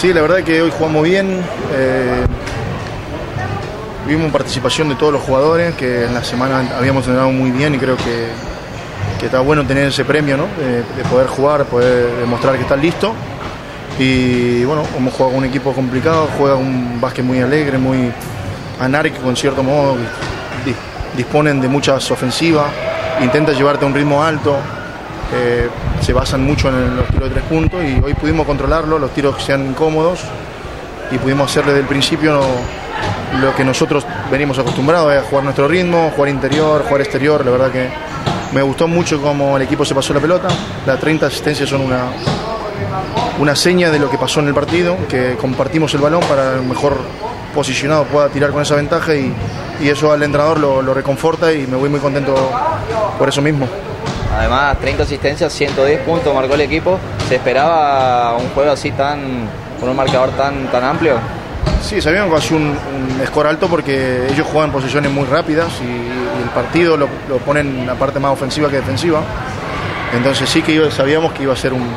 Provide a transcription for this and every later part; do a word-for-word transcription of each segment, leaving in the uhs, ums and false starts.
Sí, la verdad que hoy jugamos bien. Eh, vimos participación de todos los jugadores, que en la semana habíamos entrenado muy bien y creo que, que está bueno tener ese premio, ¿no? De, de poder jugar, poder demostrar que estás listo. Y bueno, hemos jugado con un equipo complicado, juega un básquet muy alegre, muy anárquico en cierto modo, disponen de muchas ofensivas, intenta llevarte a un ritmo alto. Eh, se basan mucho en los tiros de tres puntos y hoy pudimos controlarlo, los tiros que sean cómodos y pudimos hacer desde el principio lo, lo que nosotros venimos acostumbrados, a jugar nuestro ritmo, jugar interior, jugar exterior. La verdad que me gustó mucho cómo el equipo se pasó la pelota. Las treinta asistencias son una, una seña de lo que pasó en el partido, que compartimos el balón para el mejor posicionado pueda tirar con esa ventaja y, y eso al entrenador lo, lo reconforta y me voy muy contento por eso mismo. Además, treinta asistencias, ciento diez puntos marcó el equipo. ¿Se esperaba un juego así tan, con un marcador tan, tan amplio? Sí, sabíamos que hacía un, un score alto porque ellos juegan posiciones muy rápidas y, y el partido lo, lo ponen en la parte más ofensiva que defensiva. Entonces sí que iba, sabíamos que iba a ser un,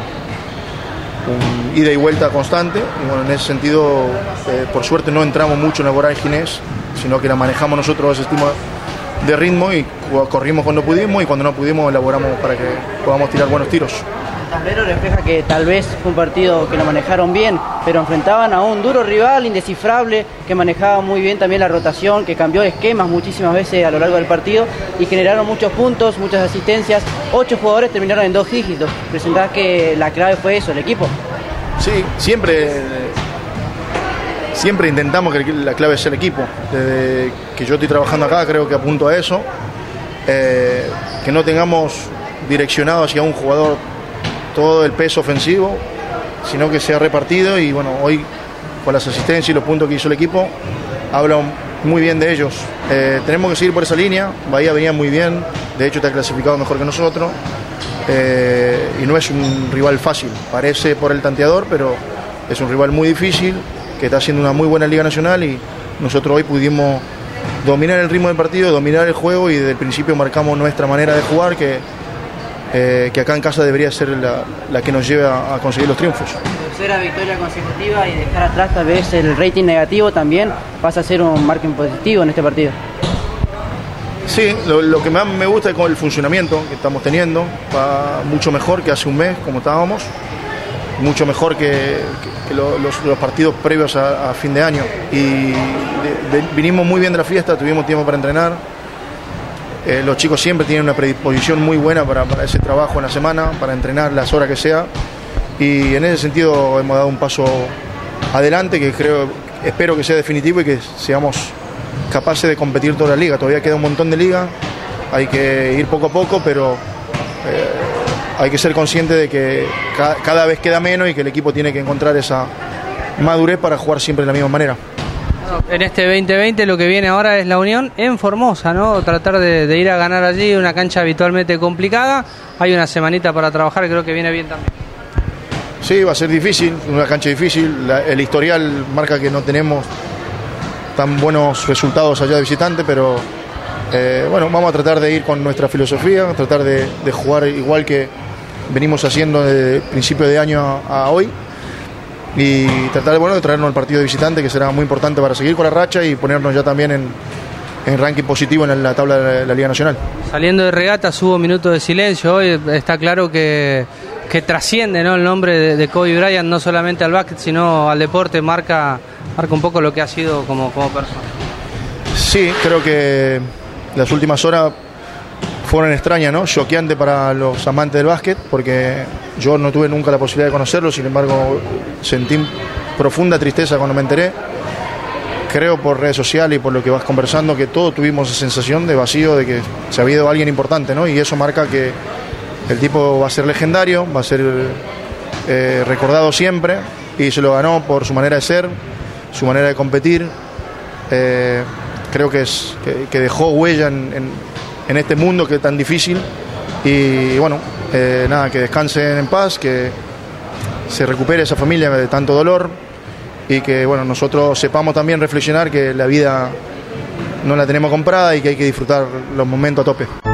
un ida y vuelta constante. Y bueno, en ese sentido, eh, por suerte no entramos mucho en la vorágine, sino que la manejamos nosotros ese estilo de ritmo y corrimos cuando pudimos y cuando no pudimos elaboramos para que podamos tirar buenos tiros. El tablero refleja que tal vez fue un partido que lo manejaron bien, pero enfrentaban a un duro rival indescifrable que manejaba muy bien también la rotación, que cambió esquemas muchísimas veces a lo largo del partido y generaron muchos puntos, muchas asistencias. Ocho jugadores terminaron en dos dígitos. ¿Presentás que la clave fue eso, el equipo? Sí, siempre... Siempre intentamos que la clave sea el equipo. Desde que yo estoy trabajando acá creo que apunto a eso. Eh, que no tengamos direccionado hacia un jugador todo el peso ofensivo, sino que sea repartido y bueno, hoy con las asistencias y los puntos que hizo el equipo, hablan muy bien de ellos. Eh, tenemos que seguir por esa línea. Bahía venía muy bien, de hecho está clasificado mejor que nosotros. Eh, y no es un rival fácil, parece por el tanteador, pero es un rival muy difícil, que está haciendo una muy buena Liga Nacional y nosotros hoy pudimos dominar el ritmo del partido, dominar el juego y desde el principio marcamos nuestra manera de jugar que, eh, que acá en casa debería ser la, la que nos lleve a, a conseguir los triunfos. Tercera victoria consecutiva y dejar atrás tal vez el rating negativo también pasa a ser un margen positivo en este partido. Sí, lo, lo que más me gusta es con el funcionamiento que estamos teniendo, va mucho mejor que hace un mes como estábamos. Mucho mejor que, que, que lo, los, los partidos previos a, a fin de año y de, de, vinimos muy bien de la fiesta, tuvimos tiempo para entrenar. Eh, los chicos siempre tienen una predisposición muy buena para, para ese trabajo en la semana, para entrenar las horas que sea y en ese sentido hemos dado un paso adelante que creo, espero que sea definitivo y que seamos capaces de competir toda la liga. Todavía queda un montón de liga, hay que ir poco a poco, pero eh, hay que ser consciente de que cada, cada vez queda menos y que el equipo tiene que encontrar esa madurez para jugar siempre de la misma manera. En este veinte veinte lo que viene ahora es la Unión en Formosa, ¿no? Tratar de, de ir a ganar allí, una cancha habitualmente complicada. Hay una semanita para trabajar, creo que viene bien también. Sí, va a ser difícil, una cancha difícil. La, el historial marca que no tenemos tan buenos resultados allá de visitante, pero eh, bueno, vamos a tratar de ir con nuestra filosofía, tratar de, de jugar igual que venimos haciendo desde principio de año a, a hoy y tratar de, bueno, de traernos el partido de visitante, que será muy importante para seguir con la racha y ponernos ya también en, en ranking positivo en la tabla de la Liga Nacional. Saliendo de regatas hubo minutos de silencio, hoy está claro que, que trasciende, ¿no?, el nombre de, de Kobe Bryant no solamente al básquet sino al deporte, marca, marca un poco lo que ha sido como, como persona. Sí, creo que las últimas horas fueron extrañas, ¿no? Choqueantes para los amantes del básquet, porque yo no tuve nunca la posibilidad de conocerlo, sin embargo sentí profunda tristeza cuando me enteré. Creo por redes sociales y por lo que vas conversando que todos tuvimos esa sensación de vacío, de que se había ido alguien importante, ¿no? Y eso marca que el tipo va a ser legendario, va a ser eh, recordado siempre y se lo ganó por su manera de ser, su manera de competir. Eh, creo que, es, que, que dejó huella en, en en este mundo que es tan difícil y bueno, eh, nada, que descansen en paz, que se recupere esa familia de tanto dolor y que bueno, nosotros sepamos también reflexionar que la vida no la tenemos comprada y que hay que disfrutar los momentos a tope.